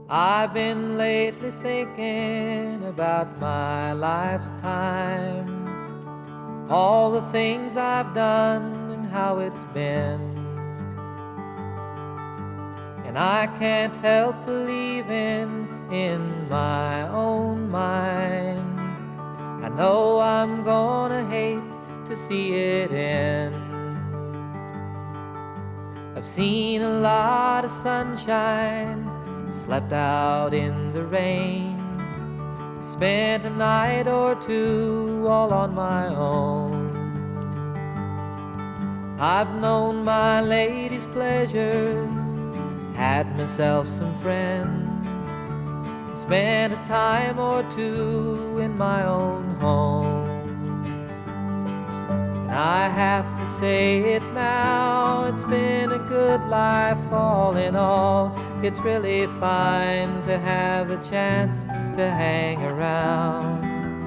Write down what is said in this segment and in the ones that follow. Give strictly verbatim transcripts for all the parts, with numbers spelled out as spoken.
I've been lately thinking about my life's time, all the things I've done and how it's been. And I can't help believing in my own mind, I know I'm gonna hate to see it end. I've seen a lot of sunshine, slept out in the rain, spent a night or two all on my own. I've known my lady's pleasures, had myself some friends, spent a time or two in my own home. And I have to say it now, it's been a good life all in all. It's really fine to have the chance to hang around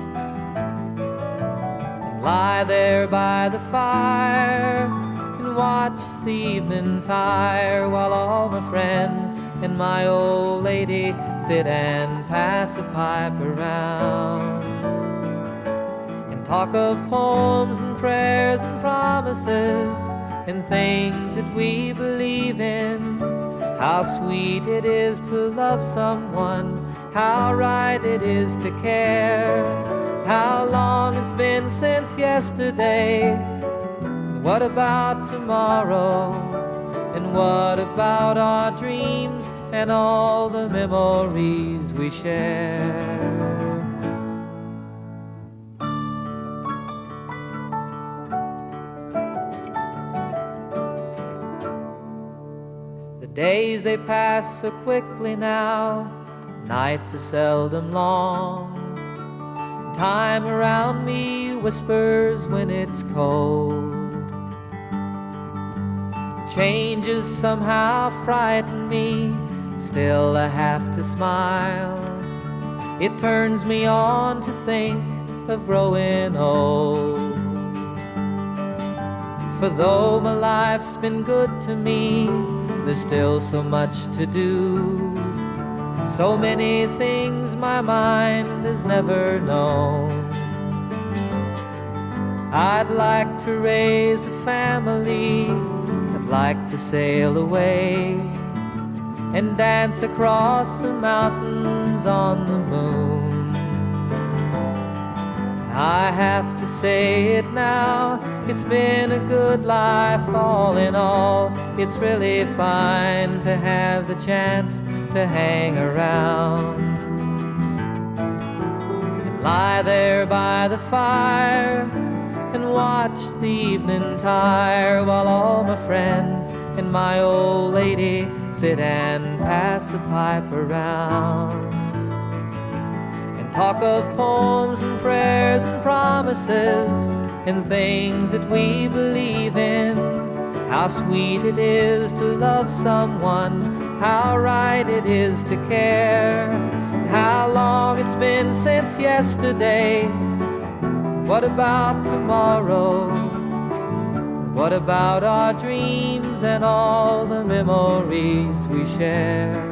and lie there by the fire and watch the evening tire while all my friends and my old lady sit and pass a pipe around and talk of poems and prayers and promises and things that we believe in. How sweet it is to love someone, how right it is to care, how long it's been since yesterday. What about tomorrow? And what about our dreams and all the memories we share? Days they pass so quickly now, nights are seldom long. Time around me whispers when it's cold. Changes somehow frighten me, still I have to smile. It turns me on to think of growing old. For though my life's been good to me, there's still so much to do, so many things my mind has never known. I'd like to raise a family, I'd like to sail away and dance across the mountains on the moon. I have to say it now, it's been a good life all in all. It's really fine to have the chance to hang around and lie there by the fire and watch the evening tire while all my friends and my old lady sit and pass the pipe around. Talk of poems and prayers and promises and things that we believe in. How sweet it is to love someone, how right it is to care, and how long it's been since yesterday. What about tomorrow? What about our dreams and all the memories we share?